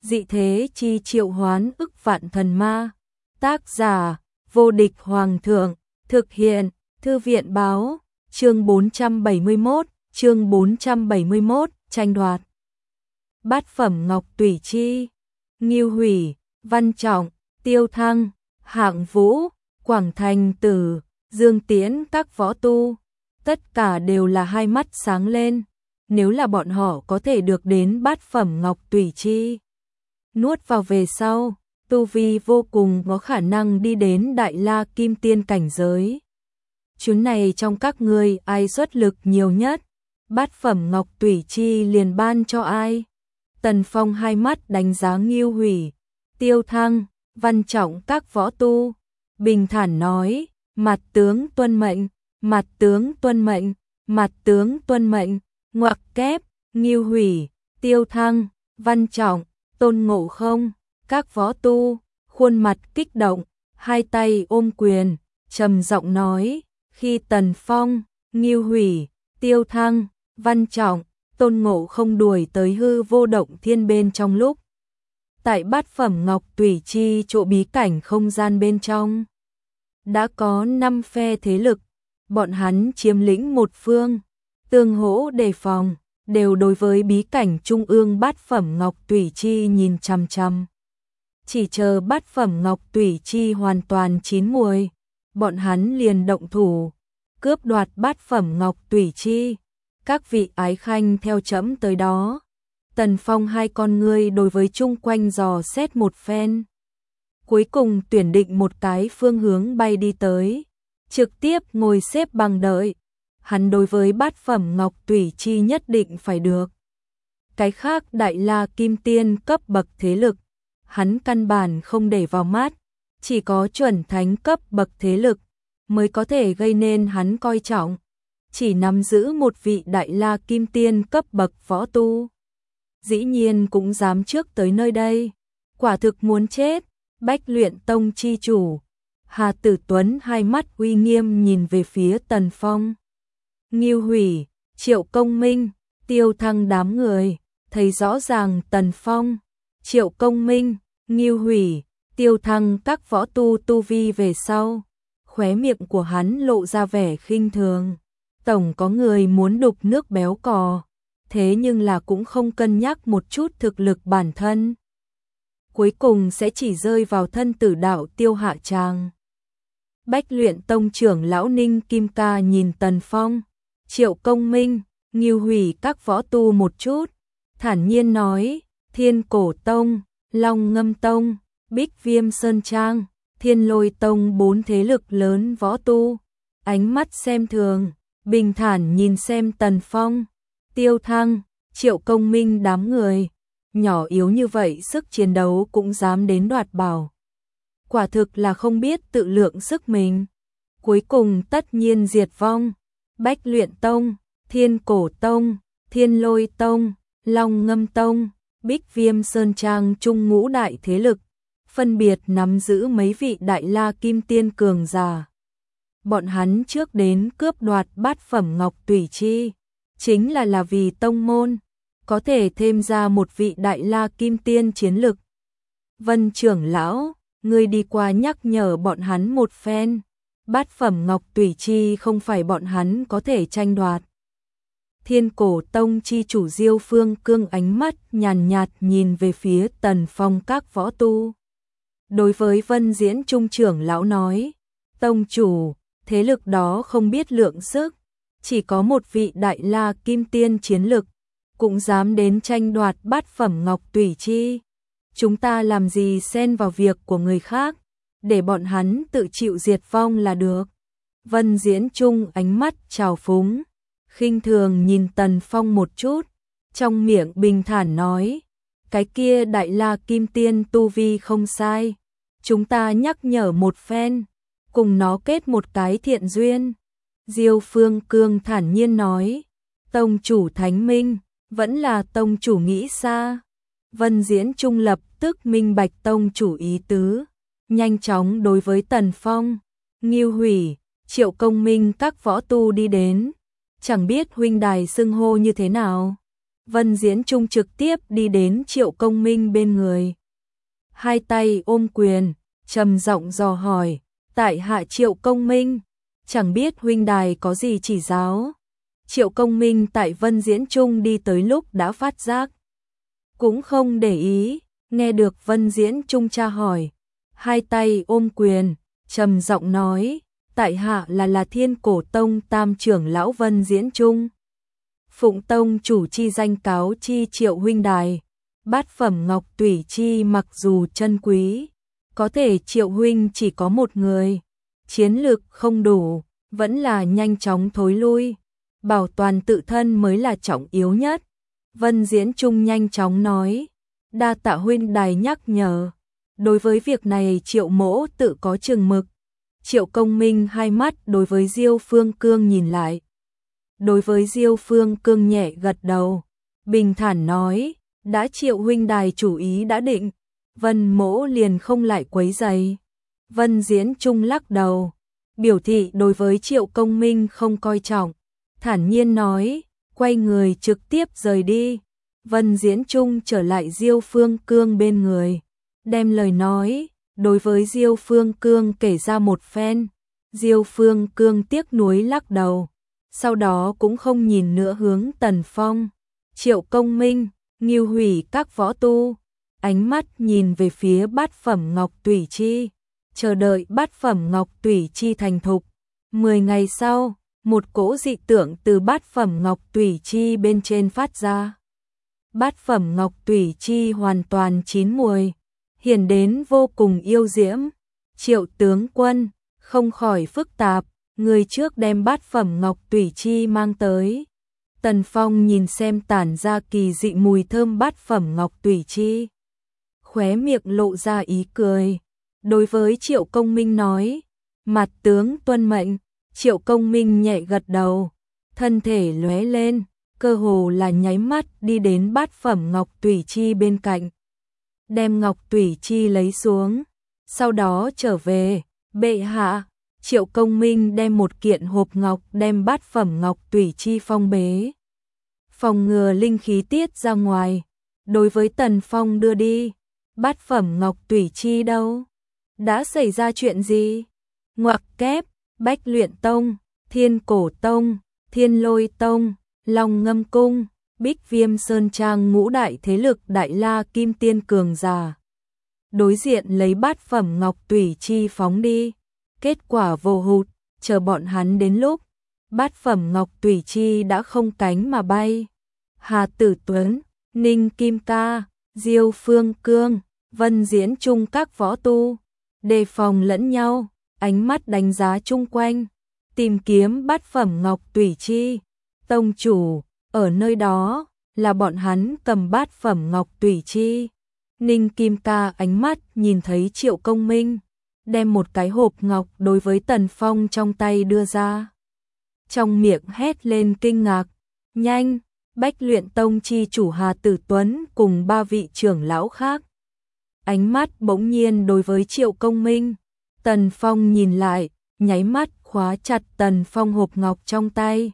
dị thế chi triệu hoán ức vạn thần ma. Tác giả, vô địch hoàng thượng, thực hiện, thư viện báo, chương 471, tranh đoạt. Bát phẩm ngọc tủy chi, Ngưu Hủy, Văn Trọng, Tiêu Thăng, Hạng Vũ, Quảng Thành Tử, Dương Tiễn các võ tu, tất cả đều là hai mắt sáng lên, nếu là bọn họ có thể được đến bát phẩm ngọc tủy chi. Nuốt vào về sau, tu vi vô cùng có khả năng đi đến Đại La Kim Tiên cảnh giới. Chuyến này trong các ngươi ai xuất lực nhiều nhất, bát phẩm ngọc tủy chi liền ban cho ai. Tần Phong hai mắt đánh giá Ngưu Hủy, Tiêu Thăng, Văn Trọng các võ tu, bình thản nói, mặt tướng tuân mệnh, mặt tướng tuân mệnh, mặt tướng tuân mệnh, ngoặc kép, Ngưu Hủy, Tiêu Thăng, Văn Trọng, Tôn Ngộ Không, các võ tu, khuôn mặt kích động, hai tay ôm quyền, trầm giọng nói, khi Tần Phong, Ngưu Hủy, Tiêu Thăng, Văn Trọng, Tôn Ngộ Không đuổi tới hư vô động thiên bên trong lúc. Tại bát phẩm ngọc tủy chi chỗ bí cảnh không gian bên trong, đã có 5 phe thế lực, bọn hắn chiếm lĩnh một phương, tương hỗ đề phòng, đều đối với bí cảnh trung ương bát phẩm ngọc tủy chi nhìn chằm chằm. Chỉ chờ bát phẩm ngọc tủy chi hoàn toàn chín muồi, bọn hắn liền động thủ, cướp đoạt bát phẩm ngọc tủy chi. Các vị ái khanh theo trẫm tới đó. Tần Phong hai con ngươi đối với chung quanh dò xét một phen. Cuối cùng tuyển định một cái phương hướng bay đi tới, trực tiếp ngồi xếp bằng đợi. Hắn đối với bát phẩm ngọc tủy chi nhất định phải được. Cái khác Đại La Kim Tiên cấp bậc thế lực, hắn căn bản không để vào mắt, chỉ có chuẩn thánh cấp bậc thế lực mới có thể gây nên hắn coi trọng. Chỉ nắm giữ một vị Đại La Kim Tiên cấp bậc võ tu, dĩ nhiên cũng dám trước tới nơi đây, quả thực muốn chết. Bách Luyện Tông chi chủ Hà Tử Tuấn hai mắt uy nghiêm nhìn về phía Tần Phong. Ngưu Hủy, Triệu Công Minh, Tiêu Thăng đám người thấy rõ ràng Tần Phong, Triệu Công Minh, Ngưu Hủy, Tiêu Thăng các võ tu tu vi về sau, khóe miệng của hắn lộ ra vẻ khinh thường. Tổng có người muốn đục nước béo cò, thế nhưng là cũng không cân nhắc một chút thực lực bản thân. Cuối cùng sẽ chỉ rơi vào thân tử đạo tiêu hạ tràng. Bách Luyện Tông trưởng lão Ninh Kim Ca nhìn Tần Phong, Triệu Công Minh, Ngưu Hủy các võ tu một chút, thản nhiên nói, Thiên Cổ Tông, Long Ngâm Tông, Bích Viêm Sơn Trang, Thiên Lôi Tông 4 thế lực lớn võ tu, ánh mắt xem thường, bình thản nhìn xem Tần Phong, Tiêu Thăng, Triệu Công Minh đám người, nhỏ yếu như vậy sức chiến đấu cũng dám đến đoạt bảo. Quả thực là không biết tự lượng sức mình. Cuối cùng tất nhiên diệt vong. Bách Luyện Tông, Thiên Cổ Tông, Thiên Lôi Tông, Long Ngâm Tông, Bích Viêm Sơn Trang chung ngũ đại thế lực, phân biệt nắm giữ mấy vị Đại La Kim Tiên cường giả. Bọn hắn trước đến cướp đoạt bát phẩm ngọc tủy chi, chính là vì tông môn có thể thêm ra một vị Đại La Kim Tiên chiến lực. Vân trưởng lão, ngươi đi qua nhắc nhở bọn hắn một phen, bát phẩm ngọc tủy chi không phải bọn hắn có thể tranh đoạt. Thiên Cổ Tông chi chủ Diêu Phương Cương ánh mắt nhàn nhạt nhìn về phía Tần Phong các võ tu. Đối với Vân Diễn Trung trưởng lão nói, tông chủ, thế lực đó không biết lượng sức, chỉ có một vị Đại La Kim Tiên chiến lực, cũng dám đến tranh đoạt bát phẩm ngọc tủy chi. Chúng ta làm gì xen vào việc của người khác, để bọn hắn tự chịu diệt vong là được. Vân Diễn Trung ánh mắt trào phúng, khinh thường nhìn Tần Phong một chút, trong miệng bình thản nói, cái kia Đại La Kim Tiên tu vi không sai, chúng ta nhắc nhở một phen, cùng nó kết một cái thiện duyên. Diêu Phương Cương thản nhiên nói, tông chủ thánh minh, vẫn là tông chủ nghĩ xa. Vân Diễn Trung lập tức minh bạch tông chủ ý tứ, nhanh chóng đối với Tần Phong, Ngưu Hủy, Triệu Công Minh các võ tu đi đến, chẳng biết huynh đài xưng hô như thế nào. Vân Diễn Trung trực tiếp đi đến Triệu Công Minh bên người. Hai tay ôm quyền, trầm giọng dò hỏi, tại hạ Triệu Công Minh, chẳng biết huynh đài có gì chỉ giáo. Triệu Công Minh tại Vân Diễn Trung đi tới lúc đã phát giác, cũng không để ý, nghe được Vân Diễn Trung tra hỏi, hai tay ôm quyền, trầm giọng nói, tại hạ là Thiên Cổ Tông tam trưởng lão Vân Diễn Trung. Phụng Tông chủ chi danh cáo chi Triệu huynh đài, bát phẩm ngọc tủy chi mặc dù chân quý, có thể Triệu huynh chỉ có một người, chiến lực không đủ, vẫn là nhanh chóng thối lui, bảo toàn tự thân mới là trọng yếu nhất. Vân Diễn Trung nhanh chóng nói, đa tạ huynh đài nhắc nhở, đối với việc này Triệu mỗ tự có chừng mực. Triệu Công Minh hai mắt đối với Diêu Phương Cương nhìn lại. Đối với Diêu Phương Cương nhẹ gật đầu, bình thản nói, đã Triệu huynh đài chủ ý đã định, Vân mỗ liền không lại quấy rầy. Vân Diễn Trung lắc đầu, biểu thị đối với Triệu Công Minh không coi trọng, thản nhiên nói, quay người trực tiếp rời đi. Vân Diễn Trung trở lại Diêu Phương Cương bên người, đem lời nói đối với Diêu Phương Cương kể ra một phen. Diêu Phương Cương tiếc nuối lắc đầu, sau đó cũng không nhìn nữa hướng Tần Phong. Triệu Công Minh, Ngưu Hủy các võ tu, ánh mắt nhìn về phía bát phẩm ngọc tủy chi, chờ đợi bát phẩm ngọc tủy chi thành thục. 10 ngày sau, một cỗ dị tượng từ bát phẩm ngọc tủy chi bên trên phát ra. Bát phẩm ngọc tủy chi hoàn toàn chín mùi, hiển đến vô cùng yêu diễm. Triệu tướng quân không khỏi phức tạp, người trước đem bát phẩm ngọc tủy chi mang tới. Tần Phong nhìn xem tản ra kỳ dị mùi thơm bát phẩm ngọc tủy chi, khóe miệng lộ ra ý cười, đối với Triệu Công Minh nói, mặt tướng tuân mệnh. Triệu Công Minh nhẹ gật đầu, thân thể lóe lên, cơ hồ là nháy mắt đi đến bát phẩm ngọc tủy chi bên cạnh, đem ngọc tủy chi lấy xuống, sau đó trở về. Bệ hạ. Triệu Công Minh đem một kiện hộp ngọc đem bát phẩm ngọc tủy chi phong bế, phòng ngừa linh khí tiết ra ngoài. Đối với Tần Phong đưa đi, bát phẩm ngọc tủy chi đâu? Đã xảy ra chuyện gì? Ngoặc kép, Bách Luyện Tông, Thiên Cổ Tông, Thiên Lôi Tông, Long Ngâm Cung, Bích Viêm Sơn Trang ngũ đại thế lực Đại La Kim Tiên cường giả. Đối diện lấy bát phẩm ngọc tủy chi phóng đi, kết quả vô hụt, chờ bọn hắn đến lúc, bát phẩm ngọc tủy chi đã không cánh mà bay. Hà Tử Tuấn, Ninh Kim Ca, Diêu Phương Cương, Vân Diễn Trung các võ tu, đề phòng lẫn nhau, ánh mắt đánh giá chung quanh, tìm kiếm bát phẩm ngọc tủy chi. Tông chủ, ở nơi đó, là bọn hắn cầm bát phẩm ngọc tủy chi. Ninh Kim Ca ánh mắt nhìn thấy Triệu Công Minh, đem một cái hộp ngọc đối với Tần Phong trong tay đưa ra. Trong miệng hét lên kinh ngạc, nhanh, Bách Luyện Tông chi chủ Hà Tử Tuấn cùng 3 vị trưởng lão khác. Ánh mắt bỗng nhiên đối với Triệu Công Minh, Tần Phong nhìn lại, nháy mắt khóa chặt Tần Phong hộp ngọc trong tay.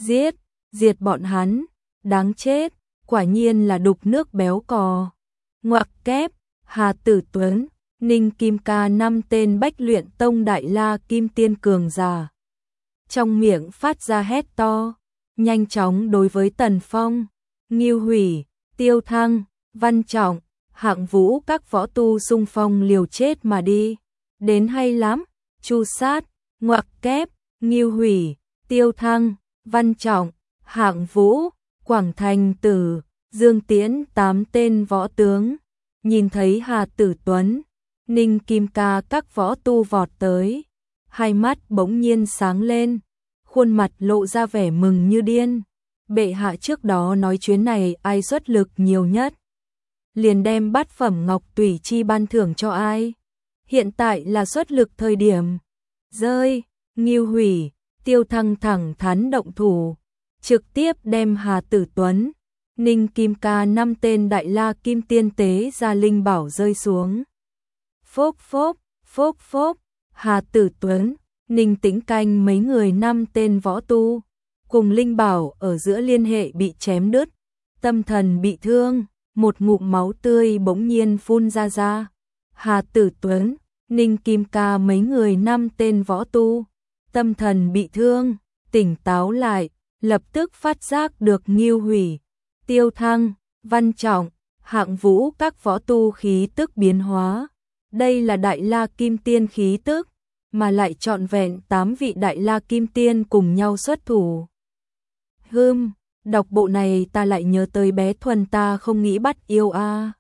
Diệt bọn hắn, đáng chết, quả nhiên là đục nước béo cò. Ngoặc kép, Hà Tử Tuấn, Ninh Kim Ca 5 tên Bách Luyện Tông Đại La Kim Tiên cường giả. Trong miệng phát ra hét to, nhanh chóng đối với Tần Phong, Ngưu Hủy, Tiêu Thăng, Văn Trọng, Hạng Vũ các võ tu xung phong liều chết mà đi. Đến hay lắm, chu sát, ngoặc kép, Ngưu Hủy, Tiêu Thăng, Văn Trọng, Hạng Vũ, Quảng Thành Tử, Dương Tiễn 8 tên võ tướng. Nhìn thấy Hà Tử Tuấn, Ninh Kim Ca các võ tu vọt tới, hai mắt bỗng nhiên sáng lên, khuôn mặt lộ ra vẻ mừng như điên. Bệ hạ trước đó nói chuyến này ai xuất lực nhiều nhất, liền đem bát phẩm ngọc tủy chi ban thưởng cho ai. Hiện tại là xuất lực thời điểm. Rơi, Ngưu Hủy, Tiêu Thăng thẳng thắn động thủ, trực tiếp đem Hà Tử Tuấn, Ninh Kim Ca 5 tên Đại La Kim Tiên tế ra linh bảo rơi xuống. Phốc phốc, phốc phốc, Hà Tử Tuấn, Ninh Tĩnh Canh mấy người 5 tên võ tu, cùng linh bảo ở giữa liên hệ bị chém đứt, tâm thần bị thương, một ngụm máu tươi bỗng nhiên phun ra. Hà Tử Tuấn, Ninh Kim Ca mấy người 5 tên võ tu, tâm thần bị thương, tỉnh táo lại, lập tức phát giác được Ngưu Hủy, Tiêu Thăng, Văn Trọng, Hạng Vũ các võ tu khí tức biến hóa. Đây là Đại La Kim Tiên khí tức, mà lại trọn vẹn 8 vị Đại La Kim Tiên cùng nhau xuất thủ. Đọc bộ này ta lại nhớ tới bé Thuần ta không nghĩ bắt yêu a.